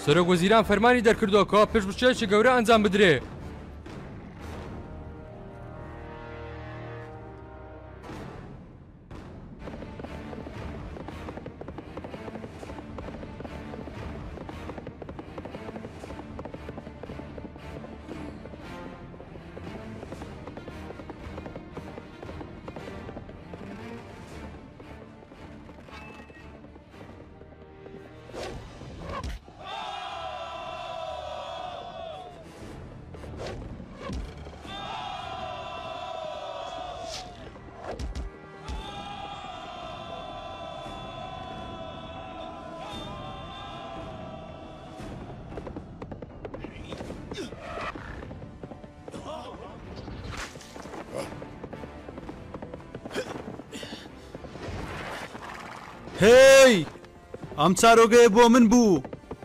سەرۆک وەزیران فەرمانی دەرکردووە پێشبڕکێکی گەورە ئەنجام بدرێ. هی ئەم چارۆگەیە بۆ من بوو.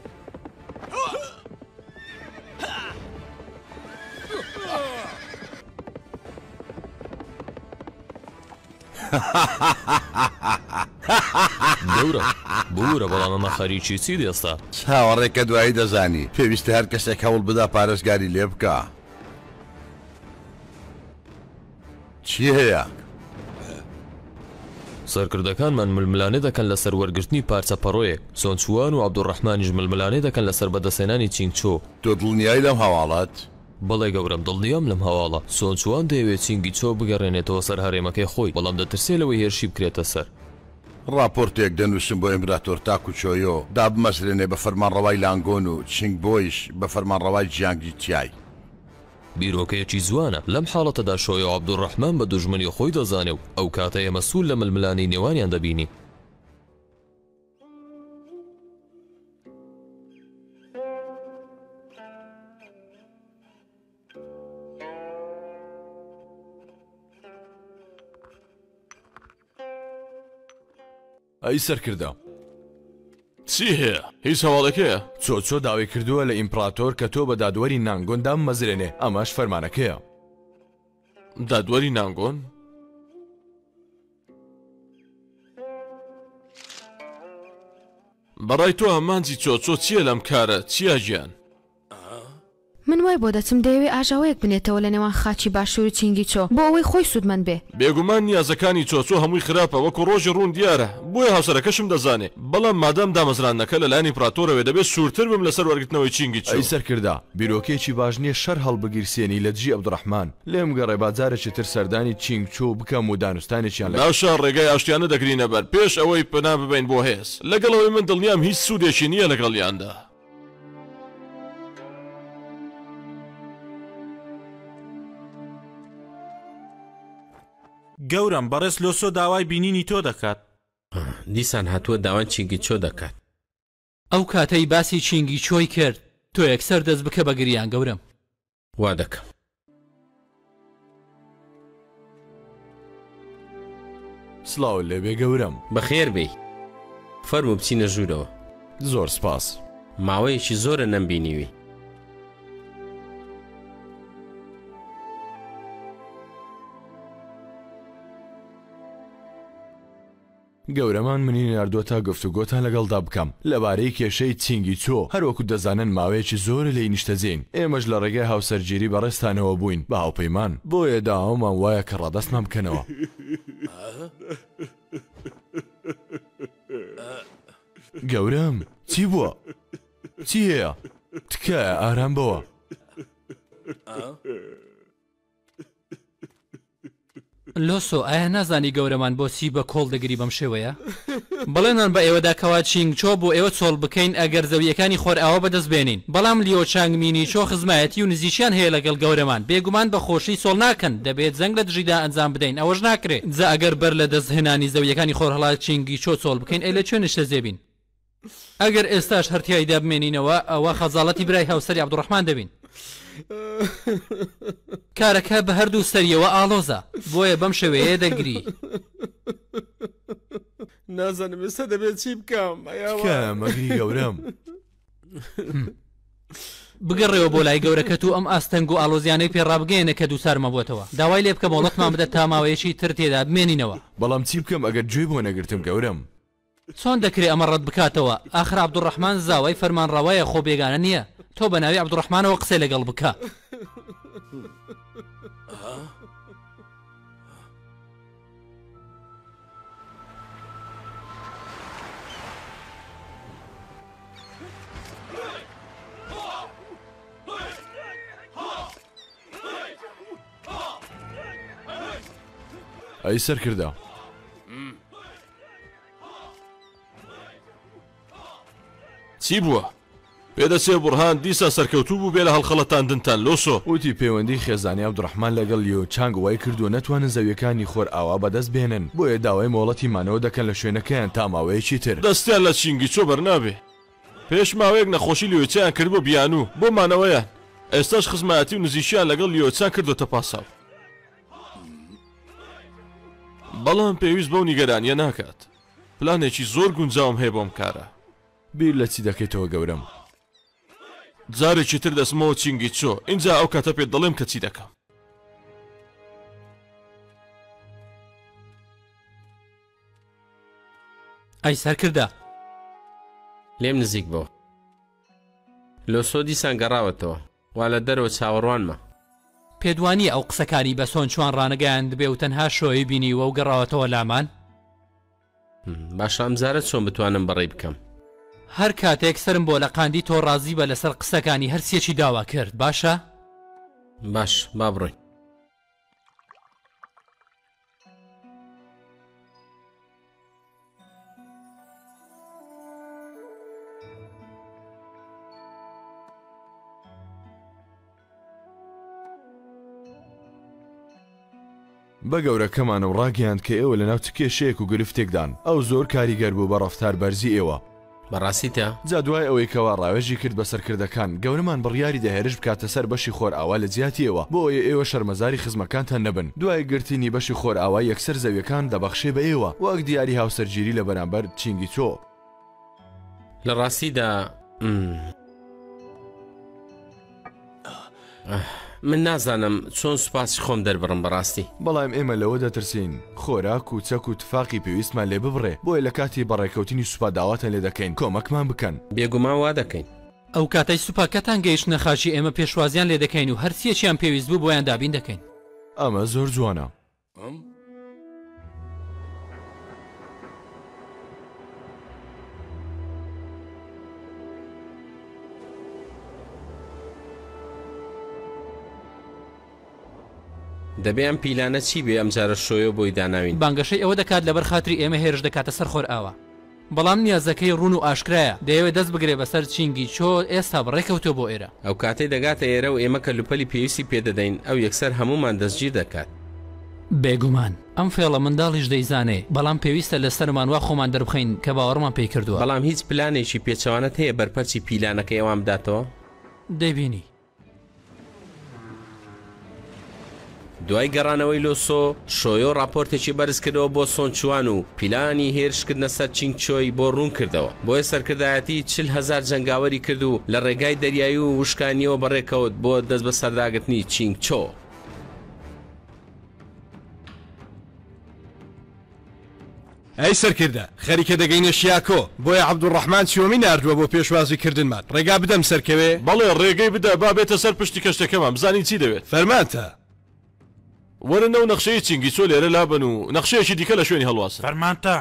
گەورە بورە بەڵام ئەمە خەریکی چی دێستا؟ چاوەڕێکە دوایی دەزانی پێویستە هەر کەسێک هەوڵ بدا پارێزگاری لێ بکە. چی هەیە؟ سەرکردەکانمان ململانێ دەکەن لەسەر وەرگرتنی پارچە پەڕۆیەک. سۆنچوان و عەبدوڕەحمانیش ململانێ دەکەن لەسەر بەدەسێنانی چینگچۆ. تۆ دڵنیایی لەم هەواڵات؟ بەڵێ گەورم دڵنیام لەم هەواڵە. سۆنچوان دەیەوێت چینگیچۆ بگەڕێنێتەوە سەر هەرێمەکەی خۆی، بەڵام دەترسێلەوەی هێرشی بکرێتە سەر. راپۆرتێک دەنووسم بۆ ئیمپراتۆر تاکوچۆیۆ دا بمەسرێنێ بە فەرمانڕەوای لانگۆن و چینگ بۆیش بە فەرمانڕەوای جیانگی تیای. بیرۆکەیەکی جوانە. لەم حاڵەتەدا شۆی و عەبدوڕەحمان بە دوژمنی خۆی دەزانێ و ئەو کاتە ئێمە سوول لە ململانی نێوانیان دەبینی. ئەی سەرکردە چی هەیە؟ هیچ هەواڵێکەیە؟ چۆ داوای کردووە لە ئیمپراتۆر کە تۆ بە دادوەری نانگۆندا مەزرێنێ، ئەمەش فەرمانەکەیە. دادوەری نانگۆن؟ بەڕای تۆ ئەمانجی چۆ چییە لەم کارە؟ چیە گیان؟ من وای بۆ دەچم دەیەوێ ئاژاوەیەک بنێتەوە لە نێوان خاچی باشوور و چینگیچۆ بۆ ئەوەی خۆی سوودمەند بێ. بێگومان نیازەکانی چۆ هەمووی خراپە وەکو ڕۆژی ڕوون دیارە، بۆیە هاوسەرەکەشم دەزانێ. بەڵام مادام دامەزرانەکە لەلایەن ئیمپراتۆرەوە دەبێت سوورتر بم لەسەر وەرگرتنەوەی چینگیچۆ. ئەی سەرکردا بیرۆکێکی باش نییە شەر هەڵبگیرسێنی لە دژی عەبدوڕەحمان. لێم گەڕێ بازارێکی تر سەردانی چینگچۆ بکەم و دانوستانێکیان ناو شار ڕێگای ئاشتیانە دەگرینە بەر پێش ئەوەی پەنا ببین بۆ هێز. لەگەڵەوەی من دڵنیام هیچ سوودێکی نییە لەگەڵیاندا. گەورم بەڕێز لۆسۆ داوای بینینی تۆ دەکات. دیسان هاتووە داوای چینگیچۆ دەکات. ئەو کاتەی باسی چینگیچۆی کرد تۆ یەکسەر دەست بکە بە گریان گەورم. وا دەکەم. سڵاو لێبێ گەورم. بەخێر بێی. فەرموو بچینە ژوورەوە. زۆر سپاس. ماوەیەکی زۆرە نەمبینیوی. گەورەمان منی ناردووە تا گفتوگۆتان لەگەڵدا بکەم لەبارەی کێشەی چینگیچۆ. هەروەکو دەزانن ماوەیەکی زۆرە لێی نیشتەجێین. ئێمەش لە ڕێگەی هاوسەرگیری بەڕێستانەوە بووین بە هاوپەیمان، بۆیە داوەمان وایە کە ڕادەستمان بکەنەوە. گەورم چی بووە؟ چی هەیە؟ تکایە ئارام بەوە. لۆسۆ ئایا نازانی گەورەمان بۆچی بە کۆڵ دەگری بەم شێوەیە؟ بڵێنان بە ئێوەداکەوا چینگچۆ بۆ ئێوە چۆڵ بکەین ئەگەر زەویەکانی خۆر ئاوە بەدەست بێنین. بەڵام لیۆ چانگمینی چۆ خزمایەتی و نزیکیان هەیە لەگەڵ گەورەمان. بێگومان بە خۆشی سۆڵ ناکەن، دەبێت زەنگ لە دژیدا ئەنجام بدەین، ئەوەش ناکرێت. جا ئەگەر بەر لە دەستهێنانی زەویەکانی خۆر هەڵات چینگیچۆ چۆڵ بکەین ئەی لە کوێ نیشتە زێبین؟ ئەگەر ئێستاش هەرتیایدا بمێنینەوە ئەوە خەزاڵەتی برای هاوسەری عەبدوڕەحمان دەبین. کارەکە بە هەردوو سەریەوە ئاڵۆزە، بۆیە بەم شێوەیە دەگری. نازانم ئێستا دەبێت چی بکەم. مەگری گەورم. بگەڕێەوە بۆ لای گەورەکە و ئەم ئاستەنگ و ئالۆزیانەی پێڕابگەێنە کە دووسارمە بۆتەوە. داوای لێ بکە مۆڵەتمان بدە تا ماوەیەکی تر تێدا بمێنینەوە. بەڵام چی بکەم ئەگەر گوێ بۆ نەگرتم گەورم؟ چۆن دەکرێت ئەمە ڕەت بکاتەوە ئاخر عەبدوڕەحمان زاوای فەرمانڕەوایە خۆ بێگانە نییە تۆ بە ناوی عەبدوڕەحمانەوە قسەی لەگەڵ بکە ئەی سەرکردە چی بووە؟ پێدەچێ بڕهان دیسا سەرکەوتوو بوو بێ لە هەڵخەڵەتاندنتان لۆسۆ وتی پەیوەندی خێزانی عەبدوڕەحمان لەگەڵ لیۆ چانگ وای کردو نەتوانن زەویەکانی خۆر ئاوا بەدەست بێنن بۆیە داوای مۆڵەتی مانەوە دەکەن لە شوێنەکەیان تا ماوەیەکی تر دەستیان لە چینگی چۆ بەرنابێ پێش ماوەیەک نەخۆشی لیۆچیان کرد بۆ بیانوو بۆ مانەوەیان ئێستاش خزمەتی و نزیشیان لەگەڵ لیۆچان کردوتە پاساو بەڵام پێویست بەو نیگەرانیە ناکات پلانێکی زۆر گونجاوم هەیە بۆم کارە بیر لە چی دەکەیتەوە گەورم جارێکی تر دەسمەوە چینگی چۆ اینجا ئەو کاتە پێت دەڵێم کە چی دەکەم ئەی سەرکردە لێم نزیک بۆ لۆسۆ دیسان گەڕاوەتەوە وا لە دەرەوە چاوەڕوانمە پێدوانی ئەو قسەکانی بە سۆن چوان ڕانەگەیان دەبێ و تەنها شۆی بینیوە و گەڕاوەتەوە لامان باشە ئەمجارە چۆن بتوانم بەڕێ بکەم هەر کاتێک سرم بۆ لە قاندی تۆ ڕازی بە لەسەر قسەکانی هەرسیەکی داوا کرد باشە؟ باش با بڕۆین بە گەورەکەمان و ڕاگەیاند کە ئێوە لە ناو کێشەیەک و گرفتێکدان ئەو زۆر کاریگەر بوو بە ڕەفتار بەرزی ئێوە بەڕاستیتە جا دوای ئەوەی کەوا ڕاوێژی کرد بە سەرکردەکان گەورەمان بڕیاری دەهێرش بکاتە سەر بەشی خۆر ئاوا لە جیاتیەوە بۆ ئەوەیە ئێوە شەرمەزاری خزمەکانتان نەبن دوای گرتنی بەشی خۆر ئاوا یەکسەر زەویەکان دەبەخشێ بە ئێوە وەک دیاری هاوسەرگیری لە بەرامبەر چینگی چۆ لە ڕاستیدا من نازانم چۆن سوپاسی خۆم دەربڕم بەڕاستی بەڵام ئێمە لەوە دەترسین خۆراک و چەک و تفاقی پێویستمان لێ ببڕێ بۆیە لە کاتی بەڕێکەوتنی سوپا داواتان لێ دەکەین کۆمەکمان بکەن بێگومان وا دەکەین ئەو کاتەی سوپاکەتان گەیشتنە خاچی ئێمە پێشوازیان لێ دەکەین و هەرسیەکیان پێویست بوو بۆیان دابین دەکەین ئەمە زۆر جوانە دەبێ ئەم پیلانە چی بێ ئەمجارە شۆیە بۆی داناوین بانگەشەی ئەوە دەکات لەبەر خاتری ئێمە هێرش دەکاتە سەر خۆر ئاوە بەڵام نیازەکەی ڕوون و ئاشکرایە دەیەوێت دەست بگرێ بەسەر چینگی چۆ ئێستا بڕێکەوتۆ بۆ ئێرە ئەو کاتەی دەگاتە ئێرە و ئێمە کەلوپەلی پێویستی پێدەدەین ئەو یەکسەر هەمومان دەستگیر دەکات بێگومان ئەم فێڵە منداڵیش دەیزانێ بەڵام پێویستە لە سەرمان وا خۆمان دەربخەین کە باوەڕمان پێی کردووە بەڵام هیچ پلانێکی پێچەوانت هەیە بەرپەرچی پیلانەکە ئێوان بداتەوە دەیبینی دوای گەڕانەوەی لۆسۆ شۆیۆ راپۆرتێکی بەرز کردەوە بۆ سۆنچوان و پیلانی هێرشکردنە سەر چینگچۆی بۆ ڕوون کردەوە بۆیە سەرکردایەتی 40,000 جەنگاوەری کرد و لە ڕێگای دەریایی و وشکانیەوە بەڕێکەوت بۆ دەست بە سەرداگرتنی چینگچۆ ئەی سەرکردە خەریکە دەگەینە شیاکۆ بۆیە عەبدوڕەحمان چۆمی ناردووە بۆ پێشوازی کردنمان ڕێگا بدەم سەرکەوێ بەڵێ ڕێگەی بدە با بێتە سەر پشتی کەشتەکەمان بزانین چی دەوێت فەرمانتە وەرە نەو نەخشەی چینگی چۆ لێرە لابن و نەخشەیەکی دیکە لە شوێنی هەڵواسن فەرمانتە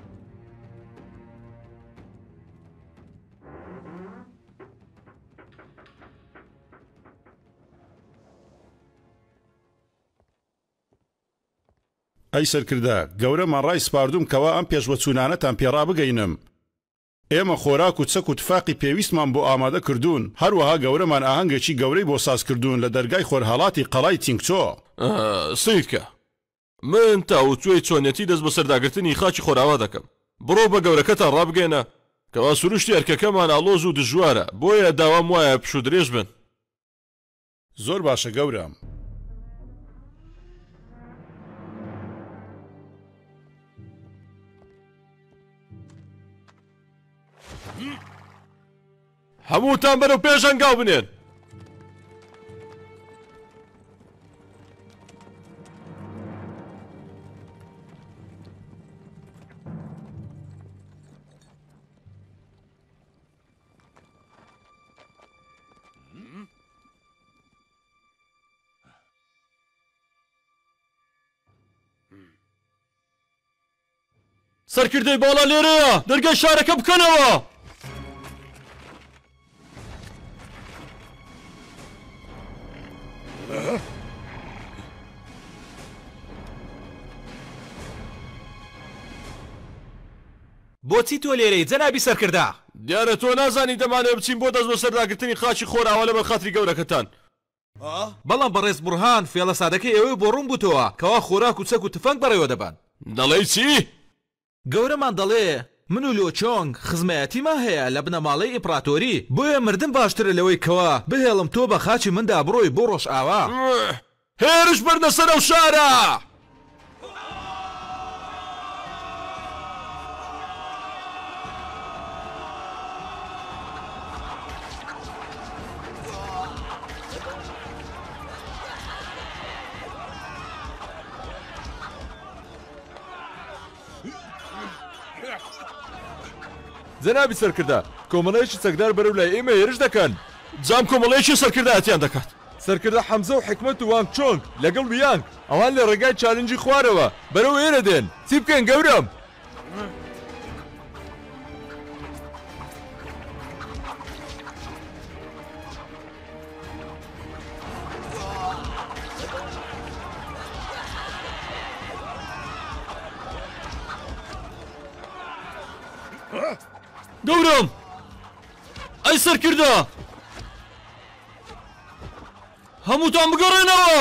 ئەی سەرکردە گەورەمان ڕای سپاردوم کەوا ئەم پێشوەچوونانەتان پێڕا بگەینم ئێمە خۆراک و چەک و تفاقی پێویستمان بۆ ئامادە کردوون هەروەها گەورەمان ئاهەنگێکی گەورەی بۆ ساز کردوون لە دەرگای خۆرهەڵاتی قەڵای تینگچۆ سیدکە من تاوتوێی چۆنێتی دەست بە سەرداگرتنی خاچی خۆراوا دەکەم بڕۆ بە گەورەکەتان ڕابگەێنە کەوا سروشتی ئەرکەکەمان ئاڵۆز و دژوارە بۆیە داوام وایە پشو درێژ بن زۆر باشە گەورم هەمووتان بەرەو پێش ئەنگاو بنێن سەرکردەی باڵا لێرەیە دەرگای شارەکە بکەنەوە. بۆچی تۆ لێرەی جەنابی سەرکردا؟ دیارە تۆ نازانی دەمانێت بچین بۆ دەست بە سەرداگرتنی خاچی خۆراوە لە بەرخاتری گەورەکەتان. بەڵام بەڕێز بورهان فێڵە سادەکەی ئێوەی بۆ ڕوون بووتەوە کەوا خۆراک و چەک و تفەنگ بەڕێوە دەبان. دەڵێی چی؟ گەورەمان دەڵێ من و لۆچۆنگ خزمەتیمان هەیە لە بنەماڵەی ئیمپراتۆری بۆیە مردن باشترە لەوەی کەوا بهێڵم تۆ بە خاچی مندا بڕۆی بۆ ڕۆژ ئاوا. هێرش بردە سەر ئەو شارە. جەنابی سەرکردا کۆمەڵەیەکی چەکدار بەرەو لای ئێمە هێرش دەکەن. جام کۆمەڵەیەکی سەرکردایەتیان دەکات. سەرکردا حەمزە و حکمت و وانگ چۆنگ لەگەڵ ویانگ ئەوان لە ڕێگای چالنجی خوارەوە بەرەو ئێرە دێن. چی بکەن گەورم؟ گەورم ئەی سەرکردە هەمووتان بگەڕێنەوە.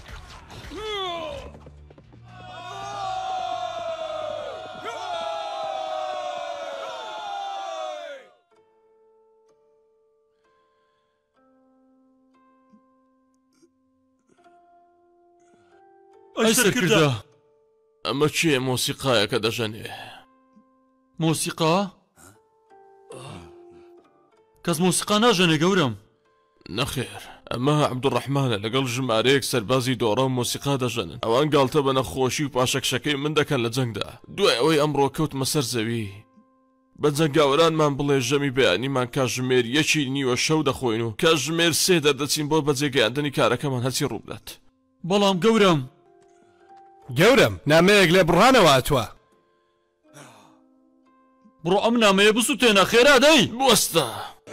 ئەی سەرکردە ئەمە چییە مۆسیقایەکە دەژەنێ؟ مۆسیقا؟ کەس مۆسیقا ناژەنێ گەورم. نەخێر ئەمە عەبدوڕەحمانە لەگەڵ ژمارەیەک سەربازی دۆڕە و مۆسیقا دەژەنن. ئەوان گاڵتە بە نەخۆشی و پاشەکشەکەی من دەکەن لە جەنگدا. دوای ئەوەی ئەمڕۆ کەوتمە سەر زەوی بە جەنگاوەرانمان بڵێ ژەمی بەیانیمان کاتژمێر 1:30 دەخۆین و کاتژمێر 3 دەردەچین بۆ بەجێگەیاندنی کارەکەمان هەچی ڕوو بدات. بەڵام گەورم نامەیەک لێ بڕانەوە ئەتوە. بڕۆ ئەم نامەیە بسووتێنە خێرا دەی بوەستە.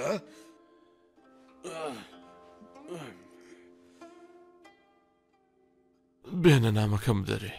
بێنە نامەکەم دەرێ.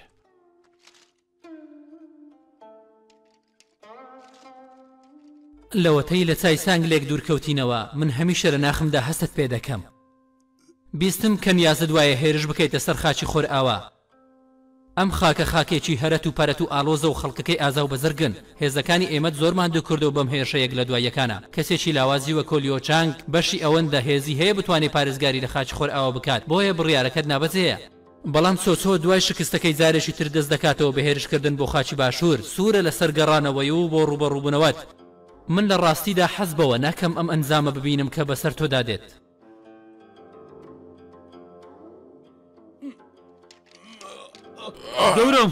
لەوەتەی لە چای سانگلێک دوورکەوتینەوە من هەمیشە لە ناخمدا هەست پێ دەکەم. بیستم کە نیازت وایە هێرش بکەیتە سەر خاچی خۆر ئاوا. ئەم خاکە خاکێکی هەرەت و پەرەت و ئالۆزە و خەڵکەکەی ئازا و بەزرگن. هێزەکانی ئێمەت زۆرمان دووکردەوە بەم هێرشەیەک لە دواییەکانە. کەسێکی لاوازی وە کۆلیۆچانگ بەشی ئەوەندە هێزی هەیە بتوانێت پارێزگاری لە خاچی خۆر ئاوا بکات. بۆیە بڕیارەکەت نابەجێیە. بەڵام چۆچۆ دوای شکستەکەی جارێکی تر دەست دەکاتەوە بە هێرشکردن بۆ خاچی باشوور. سوورە لەسەر گەڕانەوەی و بۆ ڕوبەڕووبوونەوەت. من لە ڕاستیدا حەز بەوە ناکەم ئەم ئەنجامە ببینم کە بەسەر تۆدا دێت. گەورم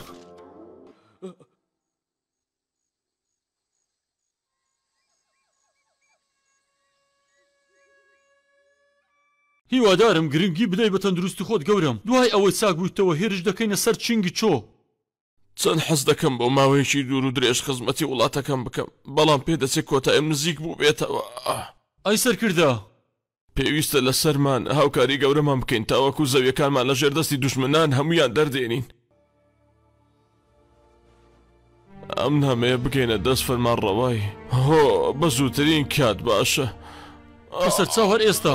هیوادارم گرنگی بدەی بە تەندروستی خۆت گەورم. دوای ئەوەی چاک بوویتەوە هێرش دەکەینە سەر چینگی چۆ. چەند حەز دەکەم بۆ ماوەیەکی دوور و درێژ خزمەتی وڵاتەکەم بکەم بەڵام پێدەچێت کۆتاییم نزیک بوو بێتەوە. ئەی سەرکردە پێویستە لە سەرمان هاوکاری گەورەمان بکەین تاوەکو زەویەکانمان لە ژێردەستی دوژمنان هەمویان دەردێنین. ئەم نامەیە بگەینە دەست فەرمانڕەوای. هۆ بە زووترین کات باشە. سەر چاو هەر ئێستا.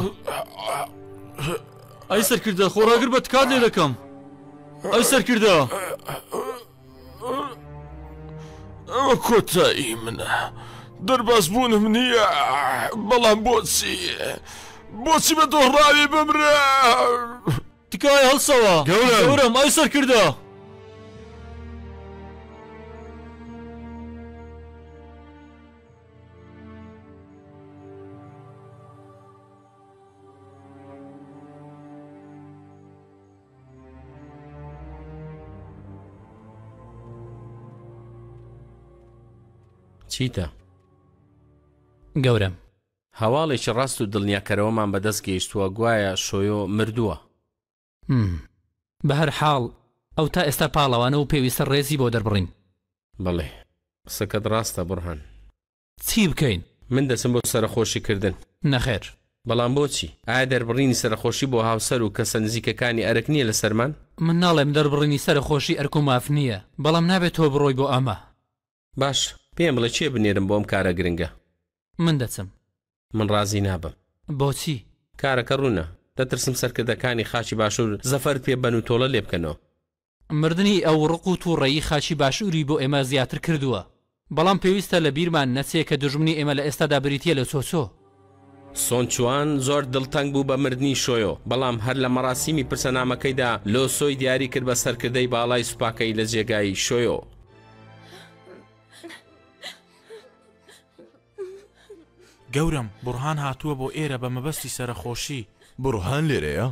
ئەی سەرکردە خۆراگر بە تکات لێ دەکەم. ئەی سەرکردە ئەوە کۆتایی منە دەرباز بوونم نییە بەڵام بۆچی بە دۆڕاوی بمرە. تکای هەڵسەوە گەورم. ئەی سەرکردە چیتە؟ گەورم هەواڵێکی ڕاست و دڵنیاکەرەوەمان بەدەست گەیشتووە گوایە شۆیۆ مردووە. بە هەر حاڵ ئەو تا ئێستا پاڵەوانە و پێویستە ڕێزی بۆ دەربڕین. بڵێ قسەکەت ڕاستە بڕهان. چی بکەین؟ من دەچم بۆ سەرخۆشیکردن. نەخێر. بەڵام بۆچی؟ ئایا دەربڕینی سەرخۆشی بۆ هاوسەر و کەسە نزیکەکانی ئەرک نییە لە سەرمان؟ من ناڵێم دەربڕینی سەرخۆشی ئەرک و ماف نییە، بەڵام نابێت تۆ بڕۆی بۆ ئەمە. باش، پێم بڵێ چێ بنێرم بۆم کارە گرنگە. من دەچم. من ڕازی نابم. بۆچی؟ کارەکە ڕوونە. دەترسم سەرکردەکانی خاچی باشوور زەفەر پێ بەن و تۆڵە لێ بکەنەوە. مردنی ئەو ڕق و تووڕێی خاچی باشووری بۆ ئێمە زیاتر کردووە، بەڵام پێویستە لە بیرمان نەچێ کە دژمنی ئێمە لە ئێستادا بریتە لە چۆچۆ. سۆنچوان زۆر دڵتەنگ بوو بە مردنی شۆیۆ، بەڵام هەر لە مەراسیمی پرسەنامەکەیدا لۆسۆی دیاری کرد بە سەرکردەی باڵای سوپاکەی لە جێگای شۆیۆ. گەورم بڕهان هاتووە بۆ ئێرە بە مەبەستی سەرخۆشی. بڕهان لێرەیە؟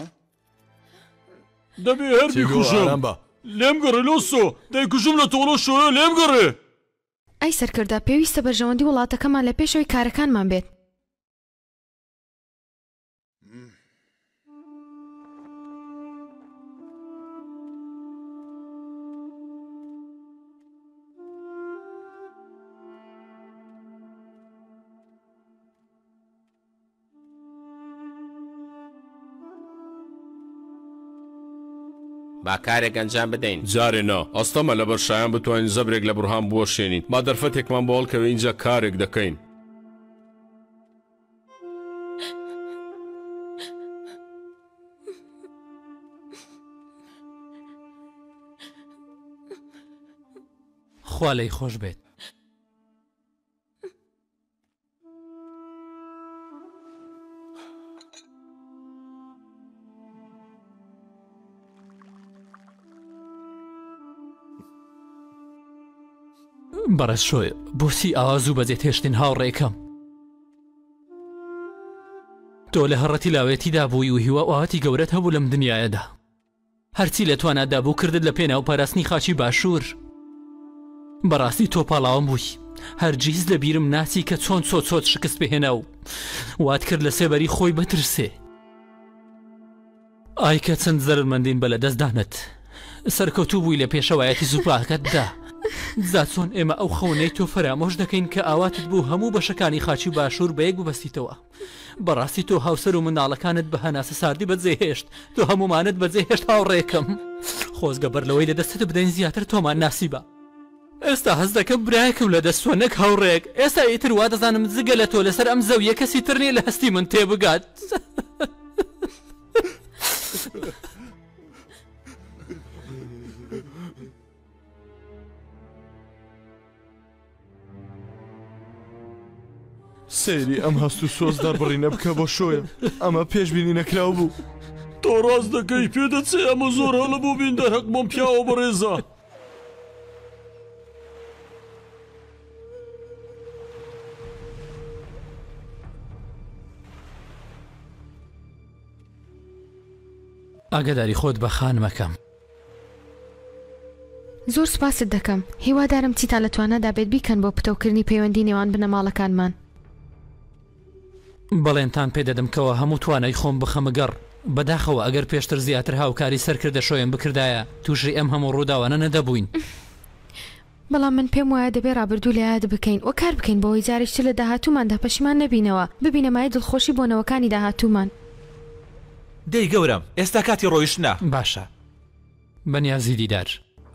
دەبێ هەر بیکوژم. لێم گەڕێ لۆسۆ، دەیکوژم لە تۆڵۆ شۆیۆ، لێم گەڕێ. ئەی سەرکردە، پێویستە بەرژەوەندی وڵاتەکەمان لە پێشەوەی کارەکانمان بێت. با کارێک ئەنجام بدەین. جارێ نا ئەستەمە لە بەرشایان بتوانین زەبرێک لە بڕهان بۆشێنین، با دەرفەتێکمان بۆ هەڵکەوێ اینجا کارێک دەکەین. خوا لەی خۆش بێت. بەڕێز شۆی بۆچی ئاواز و بەجێ تێشتین هاوڕێکەم؟ تۆ لە هەڕەتی لاوێتیدا بووی و هیوا ئاواتی گەورەت هەبوو لەم دنیاەدا، هەرچی لە توانادا بوو کردت لە پێناو پاراستنی خاچی باشوور. بەڕاستی تۆ پاڵاوم بووی، هەرگیز لە بیرم ناچی کە چۆن چۆت شکست بهێنا و وات کرد لە سێبەری خۆی بترسێ. ئای کە چەند زەرمەندین بە لە دەستدانت، سەرکەوتوو بووی لە پێشەوایەتی زوپاکەتدا. زا چۆن ئێمە ئەو خەونەی تۆ فەرامۆش دەکەین کە ئاواتت بوو هەموو بەشەکانی خاچی باشوور بە یەک ببەستیتەوە. بەڕاستی تۆ هاوسەر و منداڵەکانت بە هەناسە ساردی بەجێهێشت، تۆ هەمومانت بەجێهێشت هاوڕێکم. خۆزگە بەر لەوەی لە دەستت بدەین زیاتر تۆمان ناسیبە. ئێستا هەز دەکەم برایەکم لە دەستۆ نەک هاوڕێک. ئێستا ئیتر وا دەزانم جگە لە تۆ لەسەر ئەم زەویە کەسی تر نیە لە هەستی من تێبگات. سەیری ئەم هەست و سۆزدار بڕینە بکە بۆ شۆیە، ئەمە پێشبینی نەکراو بوو. تۆ ڕاست دەکەی پێدەچێ ئەمە زۆر هەڵە بوو بین دەرهەق بۆم پیاوە بەڕێزە. ئاگاداری خۆت بە خان مەکەم. زۆر سوپاست دەکەم، هیوادارم چیتان لە توانادا بێت بیکەن بۆ پتەوکردنی پەیوەندی نێوان بنەماڵەکانمان. بەڵێنتان پێدەدەم کەەوە هەموو توانای خۆم بخەمەگەڕ. بەداخەوە ئەگەر پێشتر زیاتر هاوکاری سەرکردە شۆیان بکردایە تووشی ئەم هەموو ڕووداوانە نەدەبووین. بەڵام من پێم وایە دەبێ ڕابردوو لە یاد بکەین و کار بکەین بۆەوەی جارێکتر لە داهاتووماندا پەشیمان نەبینەوە، ببینەمای دڵخۆشی بۆنەوەکانی داهاتوومان. دەی گەورم ئێستا کاتی ڕۆیشتنە. باشە بەنیازی دیدار.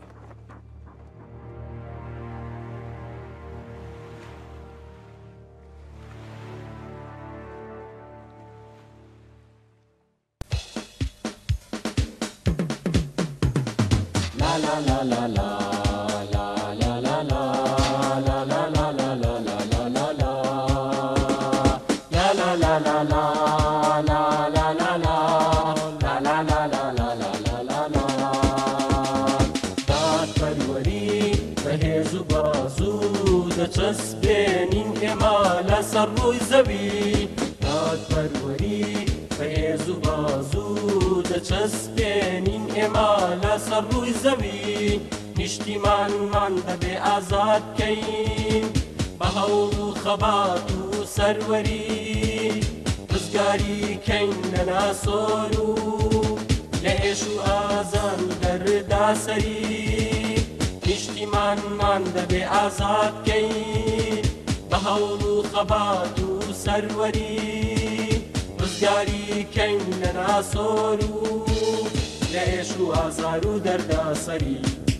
چەسبێنین ئێمە لەسەر ڕووی زەوی، دادپەروەری بەهێز و بازوو دەچەسبێنین ئێمە لەسەر ڕووی زەوی، نیشتیمانمان دەبێ ئازاد بکەین بە هەوڵ و خەبات و سەروەری، ڕزگاری کەین لە ناسۆر و لە ئێش و ئازان دەردا سەری، نیشتیمانمان دەبێ ئازادکەین بە هەوڵ و خەبات و سەروەری ڕزگاری کەین لە ناسۆر و لە ئێش و ئازار و دەرداسەری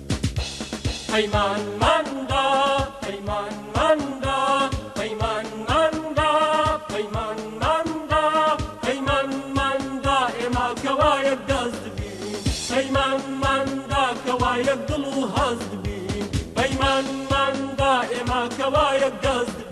پەیمانماندا پەیمانماندا پەیمانماندا پەیمانماندا پەیمانماندا ئێمە کەوایەک دەست بین پەیمانماندا کەوایەک دڵ و هەست بین پەیمانماندا ئێمە کەوایەک دەست